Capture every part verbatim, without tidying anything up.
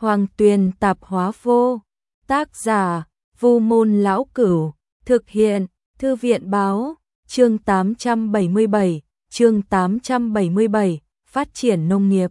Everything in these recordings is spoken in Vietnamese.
Hoàng Tuyền Tạp Hóa Vô. Tác giả: Vu Môn Lão Cửu. Thực hiện: Thư viện báo. Chương tám trăm bảy mươi bảy. Chương tám trăm bảy mươi bảy. Phát triển nông nghiệp.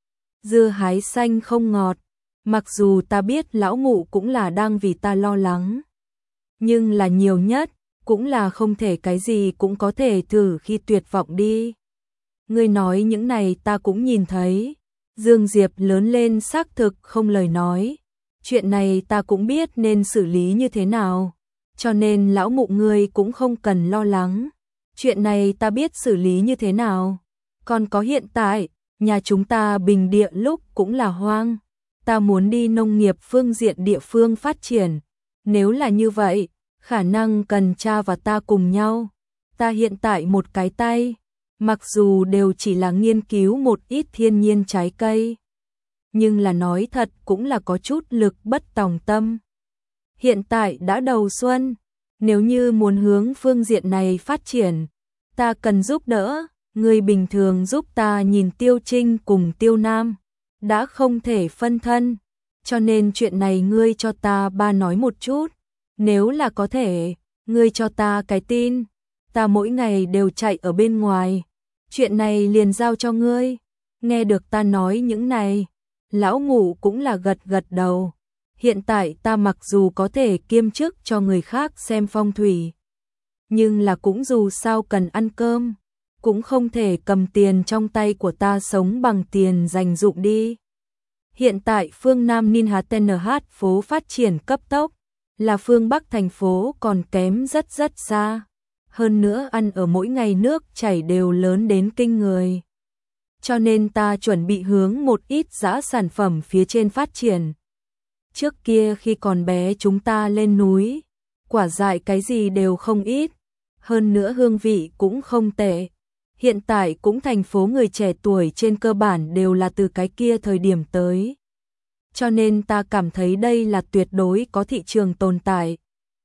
Dưa hái xanh không ngọt. Mặc dù ta biết lão ngụ cũng là đang vì ta lo lắng, nhưng là nhiều nhất cũng là không thể cái gì cũng có thể thử khi tuyệt vọng đi. Ngươi nói những này ta cũng nhìn thấy. Dương Diệp lớn lên xác thực không lời nói. Chuyện này ta cũng biết nên xử lý như thế nào, cho nên lão mụ ngươi cũng không cần lo lắng. Chuyện này ta biết xử lý như thế nào. Còn có hiện tại, nhà chúng ta bình địa lúc cũng là hoang. Ta muốn đi nông nghiệp phương diện địa phương phát triển. Nếu là như vậy, khả năng cần cha và ta cùng nhau. Ta hiện tại một cái tay, mặc dù đều chỉ là nghiên cứu một ít thiên nhiên trái cây, nhưng là nói thật cũng là có chút lực bất tòng tâm. Hiện tại đã đầu xuân, nếu như muốn hướng phương diện này phát triển, ta cần giúp đỡ. Người bình thường giúp ta nhìn Tiêu Trinh cùng Tiêu Nam, đã không thể phân thân, cho nên chuyện này ngươi cho ta ba nói một chút. Nếu là có thể, ngươi cho ta cái tin, ta mỗi ngày đều chạy ở bên ngoài. Chuyện này liền giao cho ngươi. Nghe được ta nói những này, lão ngụ cũng là gật gật đầu. Hiện tại ta mặc dù có thể kiêm chức cho người khác xem phong thủy, nhưng là cũng dù sao cần ăn cơm, cũng không thể cầm tiền trong tay của ta sống bằng tiền dành dụm đi. Hiện tại phương Nam Ninh Hà Tê Nờ Hát phố phát triển cấp tốc, là phương Bắc thành phố còn kém rất rất xa. Hơn nữa ăn ở mỗi ngày nước chảy đều lớn đến kinh người. Cho nên ta chuẩn bị hướng một ít dã sản phẩm phía trên phát triển. Trước kia khi còn bé chúng ta lên núi, quả dại cái gì đều không ít, hơn nữa hương vị cũng không tệ. Hiện tại cũng thành phố người trẻ tuổi trên cơ bản đều là từ cái kia thời điểm tới. Cho nên ta cảm thấy đây là tuyệt đối có thị trường tồn tại.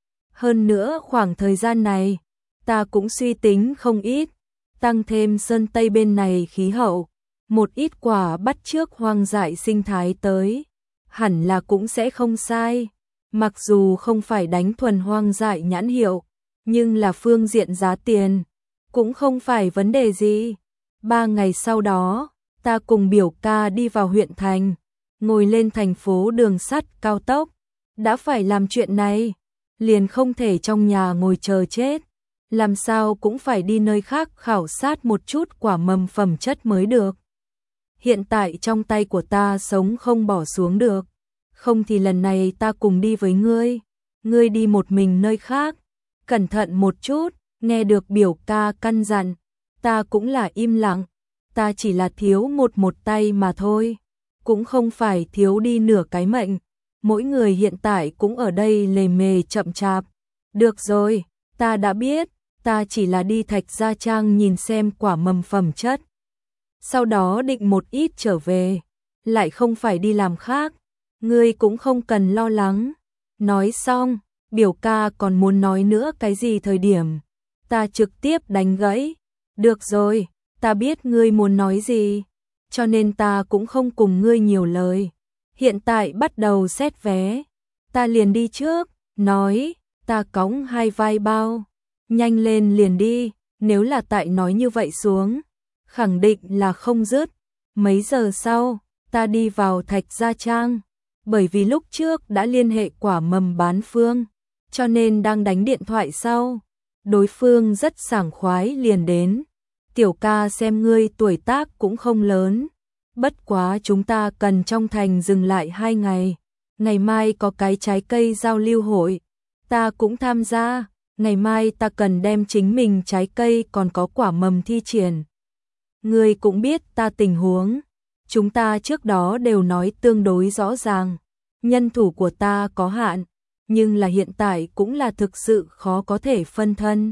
Hơn nữa khoảng thời gian này, ta cũng suy tính không ít, tăng thêm sơn Tây bên này khí hậu, một ít quả bắt chước hoang dại sinh thái tới, hẳn là cũng sẽ không sai. Mặc dù không phải đánh thuần hoang dại nhãn hiệu, nhưng là phương diện giá tiền, cũng không phải vấn đề gì. Ba ngày sau đó, ta cùng biểu ca đi vào huyện thành, ngồi lên thành phố đường sắt cao tốc. Đã phải làm chuyện này, liền không thể trong nhà ngồi chờ chết. Làm sao cũng phải đi nơi khác khảo sát một chút quả mầm phẩm chất mới được. Hiện tại trong tay của ta sống không bỏ xuống được. Không thì lần này ta cùng đi với ngươi. Ngươi đi một mình nơi khác, cẩn thận một chút. Nghe được biểu ca căn dặn, ta cũng là im lặng. Ta chỉ là thiếu một một tay mà thôi, cũng không phải thiếu đi nửa cái mệnh. Mỗi người hiện tại cũng ở đây lề mề chậm chạp. Được rồi, ta đã biết, ta chỉ là đi Thạch Gia Trang nhìn xem quả mầm phẩm chất. Sau đó định một ít trở về, lại không phải đi làm khác. Ngươi cũng không cần lo lắng. Nói xong, biểu ca còn muốn nói nữa cái gì thời điểm, ta trực tiếp đánh gãy. Được rồi, ta biết ngươi muốn nói gì, cho nên ta cũng không cùng ngươi nhiều lời. Hiện tại bắt đầu xét vé. Ta liền đi trước, nói, ta cõng hai vai bao. Nhanh lên liền đi, nếu là tại nói như vậy xuống, khẳng định là không dứt. Mấy giờ sau, ta đi vào Thạch Gia Trang, bởi vì lúc trước đã liên hệ quả mầm bán phương, cho nên đang đánh điện thoại sau. Đối phương rất sảng khoái liền đến. Tiểu ca xem ngươi tuổi tác cũng không lớn, bất quá chúng ta cần trong thành dừng lại hai ngày. Ngày mai có cái trái cây giao lưu hội, ta cũng tham gia. Ngày mai ta cần đem chính mình trái cây còn có quả mầm thi triển. Ngươi cũng biết ta tình huống, chúng ta trước đó đều nói tương đối rõ ràng. Nhân thủ của ta có hạn, nhưng là hiện tại cũng là thực sự khó có thể phân thân.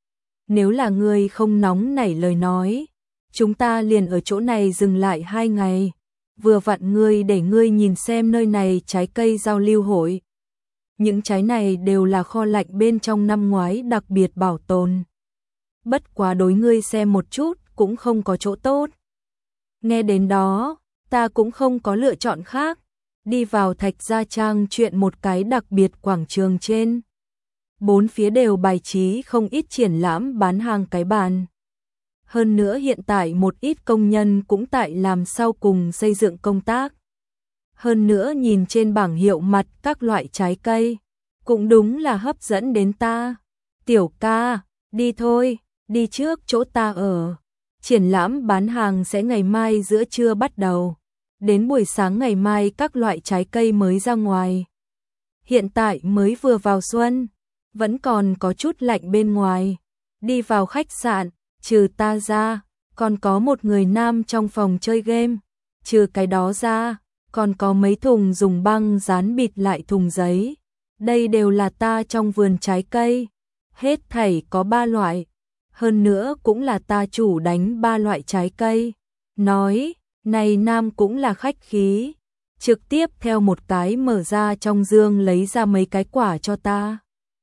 Nếu là ngươi không nóng nảy lời nói, chúng ta liền ở chỗ này dừng lại hai ngày. Vừa vặn ngươi để ngươi nhìn xem nơi này trái cây giao lưu hội. Những trái này đều là kho lạnh bên trong năm ngoái đặc biệt bảo tồn. Bất quá đối ngươi xem một chút cũng không có chỗ tốt. Nghe đến đó, ta cũng không có lựa chọn khác. đi vào Thạch Gia Trang chuyện một cái đặc biệt quảng trường trên. Bốn phía đều bài trí không ít triển lãm bán hàng cái bàn. Hơn nữa hiện tại một ít công nhân cũng tại làm sau cùng xây dựng công tác. Hơn nữa nhìn trên bảng hiệu mặt các loại trái cây, cũng đúng là hấp dẫn đến ta. Tiểu ca, đi thôi, đi trước chỗ ta ở. Triển lãm bán hàng sẽ ngày mai giữa trưa bắt đầu. Đến buổi sáng ngày mai các loại trái cây mới ra ngoài. Hiện tại mới vừa vào xuân, vẫn còn có chút lạnh bên ngoài. Đi vào khách sạn, trừ ta ra, còn có một người nam trong phòng chơi game. Trừ cái đó ra, còn có mấy thùng dùng băng dán bịt lại thùng giấy. Đây đều là ta trong vườn trái cây. Hết thảy có ba loại. Hơn nữa cũng là ta chủ đánh ba loại trái cây. Nói, này nam cũng là khách khí. Trực tiếp theo một cái mở ra trong dương lấy ra mấy cái quả cho ta.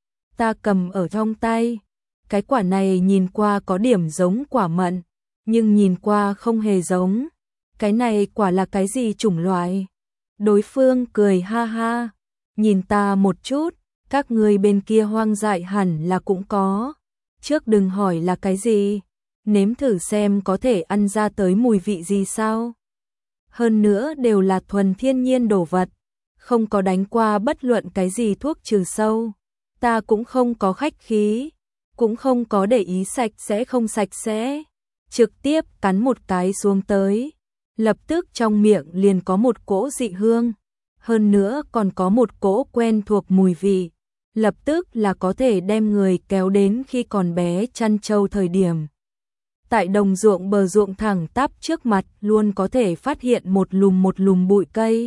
Ta cầm ở trong tay. Cái quả này nhìn qua có điểm giống quả mận, nhưng nhìn qua không hề giống. Cái này quả là cái gì chủng loại? Đối phương cười ha ha. Nhìn ta một chút, các người bên kia hoang dại hẳn là cũng có. Trước đừng hỏi là cái gì, nếm thử xem có thể ăn ra tới mùi vị gì sao. Hơn nữa đều là thuần thiên nhiên đồ vật, không có đánh qua bất luận cái gì thuốc trừ sâu. Ta cũng không có khách khí, cũng không có để ý sạch sẽ không sạch sẽ. Trực tiếp cắn một cái xuống tới, lập tức trong miệng liền có một cỗ dị hương. Hơn nữa còn có một cỗ quen thuộc mùi vị, lập tức là có thể đem người kéo đến khi còn bé chăn trâu thời điểm. Tại đồng ruộng bờ ruộng thẳng tắp trước mặt luôn có thể phát hiện một lùm một lùm bụi cây.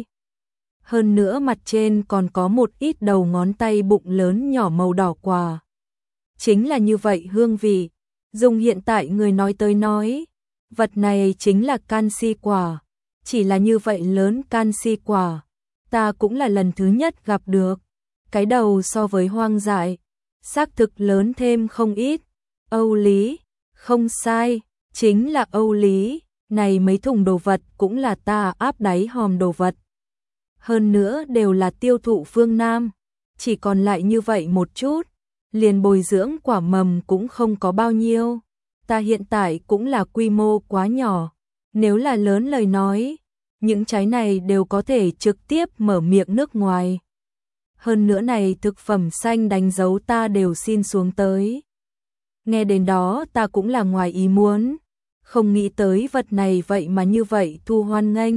Hơn nữa mặt trên còn có một ít đầu ngón tay bụng lớn nhỏ màu đỏ quả. Chính là như vậy hương vị, dùng hiện tại người nói tới nói, vật này chính là canxi quả, chỉ là như vậy lớn canxi quả. Ta cũng là lần thứ nhất gặp được. Cái đầu so với hoang dại, xác thực lớn thêm không ít. Âu lý, không sai, chính là Âu lý. Này mấy thùng đồ vật cũng là ta áp đáy hòm đồ vật. Hơn nữa đều là tiêu thụ phương Nam. Chỉ còn lại như vậy một chút, liền bồi dưỡng quả mầm cũng không có bao nhiêu. Ta hiện tại cũng là quy mô quá nhỏ. Nếu là lớn lời nói, những trái này đều có thể trực tiếp mở miệng nước ngoài. Hơn nữa này thực phẩm xanh đánh dấu ta đều xin xuống tới. Nghe đến đó ta cũng là ngoài ý muốn. Không nghĩ tới vật này vậy mà như vậy thu hoan nghênh.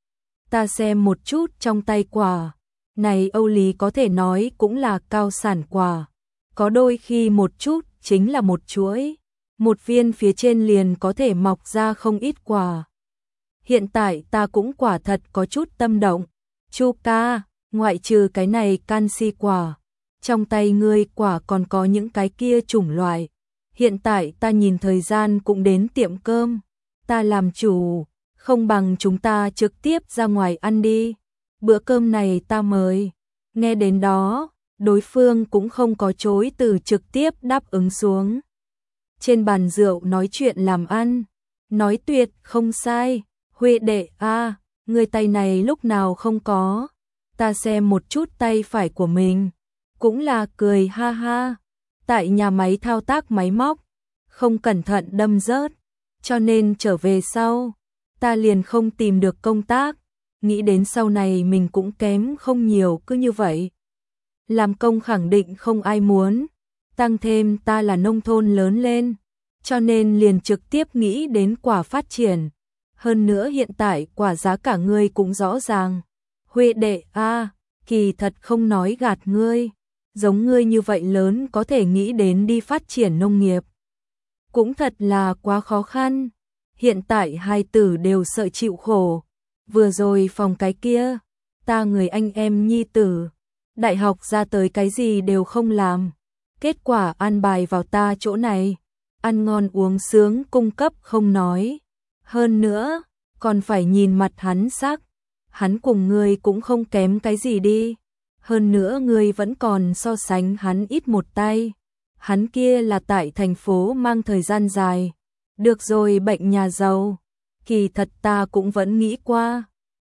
Ta xem một chút trong tay quả. Này Âu lý có thể nói cũng là cao sản quả. Có đôi khi một chút chính là một chuỗi. Một viên phía trên liền có thể mọc ra không ít quả. Hiện tại ta cũng quả thật có chút tâm động. Chu ca, ngoại trừ cái này canxi quả, trong tay ngươi quả còn có những cái kia chủng loại. Hiện tại ta nhìn thời gian cũng đến tiệm cơm. Ta làm chủ, không bằng chúng ta trực tiếp ra ngoài ăn đi. Bữa cơm này ta mời. Nghe đến đó, đối phương cũng không có chối từ trực tiếp đáp ứng xuống. Trên bàn rượu nói chuyện làm ăn. Nói tuyệt không sai. Huệ đệ a, à, người tay này lúc nào không có. Ta xem một chút tay phải của mình, cũng là cười ha ha. Tại nhà máy thao tác máy móc, không cẩn thận đâm rớt, cho nên trở về sau, ta liền không tìm được công tác. Nghĩ đến sau này mình cũng kém không nhiều cứ như vậy. Làm công khẳng định không ai muốn, tăng thêm ta là nông thôn lớn lên, cho nên liền trực tiếp nghĩ đến quả phát triển. Hơn nữa hiện tại quả giá cả ngươi cũng rõ ràng. Huệ đệ a, à, kỳ thật không nói gạt ngươi. Giống ngươi như vậy lớn có thể nghĩ đến đi phát triển nông nghiệp. Cũng thật là quá khó khăn. Hiện tại hai tử đều sợ chịu khổ. Vừa rồi phòng cái kia, ta người anh em nhi tử. Đại học ra tới cái gì đều không làm. Kết quả an bài vào ta chỗ này. Ăn ngon uống sướng cung cấp không nói. Hơn nữa, còn phải nhìn mặt hắn sắc. Hắn cùng ngươi cũng không kém cái gì đi. Hơn nữa ngươi vẫn còn so sánh hắn ít một tay. Hắn kia là tại thành phố mang thời gian dài. Được rồi bệnh nhà giàu. Kỳ thật ta cũng vẫn nghĩ qua.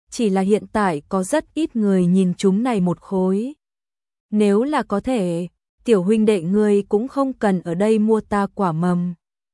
chỉ là hiện tại có rất ít người nhìn chúng này một khối. Nếu là có thể, tiểu huynh đệ ngươi cũng không cần ở đây mua ta quả mầm.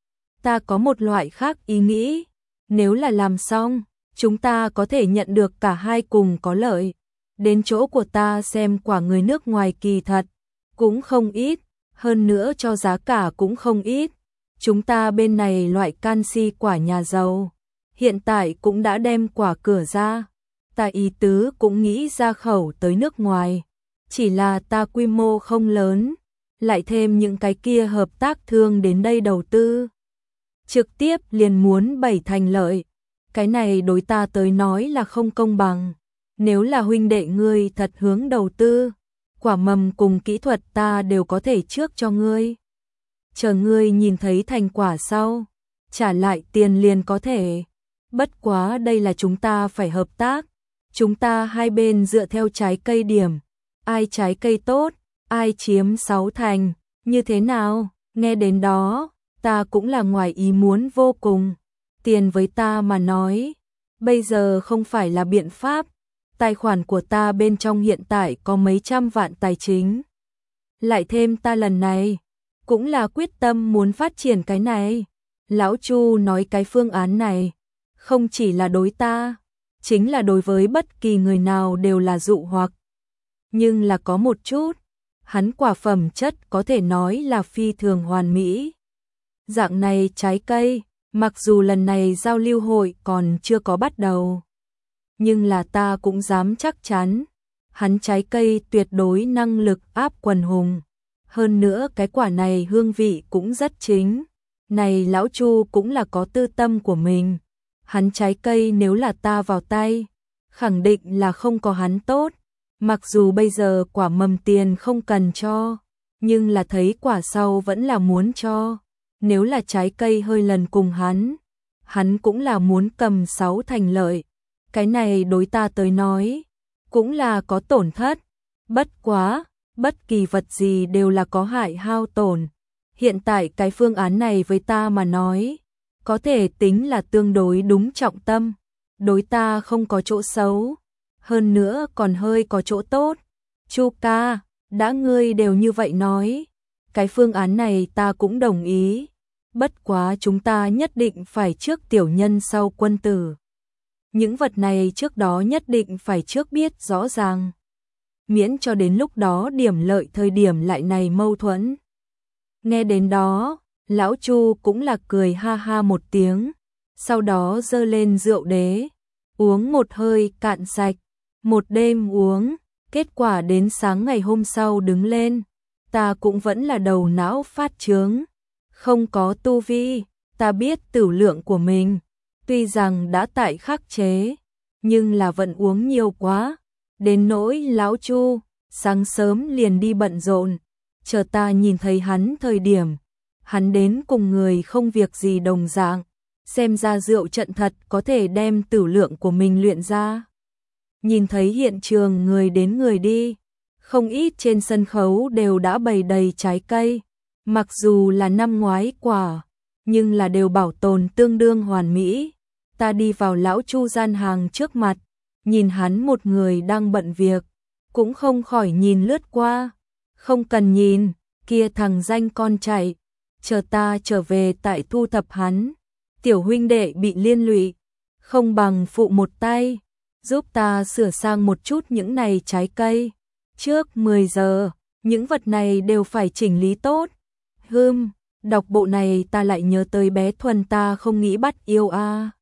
Ta có một loại khác ý nghĩ, nếu là làm xong, chúng ta có thể nhận được cả hai cùng có lợi. Đến chỗ của ta xem quả người nước ngoài kỳ thật, cũng không ít, hơn nữa cho giá cả cũng không ít. Chúng ta bên này loại canxi quả nhà giàu, hiện tại cũng đã đem quả cửa ra. Ta ý tứ cũng nghĩ ra khẩu tới nước ngoài, chỉ là ta quy mô không lớn, lại thêm những cái kia hợp tác thương đến đây đầu tư. Trực tiếp liền muốn bảy thành lợi, cái này đối ta tới nói là không công bằng. Nếu là huynh đệ ngươi thật hướng đầu tư, quả mầm cùng kỹ thuật ta đều có thể trước cho ngươi. Chờ ngươi nhìn thấy thành quả sau, trả lại tiền liền có thể. Bất quá đây là chúng ta phải hợp tác. Chúng ta hai bên dựa theo trái cây điểm, ai trái cây tốt, ai chiếm sáu thành, như thế nào? Nghe đến đó, ta cũng là ngoài ý muốn vô cùng. Tiền với ta mà nói, bây giờ không phải là biện pháp. Tài khoản của ta bên trong hiện tại có mấy trăm vạn tài chính. Lại thêm ta lần này, cũng là quyết tâm muốn phát triển cái này. Lão Chu nói cái phương án này, không chỉ là đối ta, chính là đối với bất kỳ người nào đều là dụ hoặc. Nhưng là có một chút, hắn quả phẩm chất có thể nói là phi thường hoàn mỹ. Dạng này trái cây, mặc dù lần này giao lưu hội còn chưa có bắt đầu, nhưng là ta cũng dám chắc chắn, hắn trái cây tuyệt đối năng lực áp quần hùng. Hơn nữa cái quả này hương vị cũng rất chính. Này lão Chu cũng là có tư tâm của mình. Hắn trái cây nếu là ta vào tay, khẳng định là không có hắn tốt. Mặc dù bây giờ quả mầm tiền không cần cho, nhưng là thấy quả sau vẫn là muốn cho. Nếu là trái cây hơi lần cùng hắn, hắn cũng là muốn cầm sáu thành lợi. Cái này đối ta tới nói, cũng là có tổn thất. Bất quá, bất kỳ vật gì đều là có hại hao tổn. Hiện tại cái phương án này với ta mà nói, có thể tính là tương đối đúng trọng tâm. Đối ta không có chỗ xấu, hơn nữa còn hơi có chỗ tốt. Chu ca, đã ngươi đều như vậy nói, cái phương án này ta cũng đồng ý. Bất quá chúng ta nhất định phải trước tiểu nhân sau quân tử. Những vật này trước đó nhất định phải trước biết rõ ràng, miễn cho đến lúc đó điểm lợi thời điểm lại này mâu thuẫn. Nghe đến đó, lão Chu cũng là cười ha ha một tiếng, sau đó giơ lên rượu đế, uống một hơi cạn sạch, một đêm uống, kết quả đến sáng ngày hôm sau đứng lên, ta cũng vẫn là đầu não phát chướng, không có tu vi, ta biết tửu lượng của mình, tuy rằng đã tại khắc chế, nhưng là vẫn uống nhiều quá, đến nỗi lão Chu, sáng sớm liền đi bận rộn, chờ ta nhìn thấy hắn thời điểm, hắn đến cùng người không việc gì đồng dạng, xem ra rượu trận thật có thể đem tửu lượng của mình luyện ra. Nhìn thấy hiện trường người đến người đi, không ít trên sân khấu đều đã bày đầy trái cây, mặc dù là năm ngoái quả, nhưng là đều bảo tồn tương đương hoàn mỹ. Ta đi vào lão Chu gian hàng trước mặt, nhìn hắn một người đang bận việc, cũng không khỏi nhìn lướt qua. Không cần nhìn, kia thằng danh con chạy, chờ ta trở về tại thu thập hắn. Tiểu huynh đệ bị liên lụy, không bằng phụ một tay, giúp ta sửa sang một chút những này trái cây. Trước mười giờ, những vật này đều phải chỉnh lý tốt. Hừm, đọc bộ này ta lại nhớ tới bé Thuần ta không nghĩ bắt yêu a.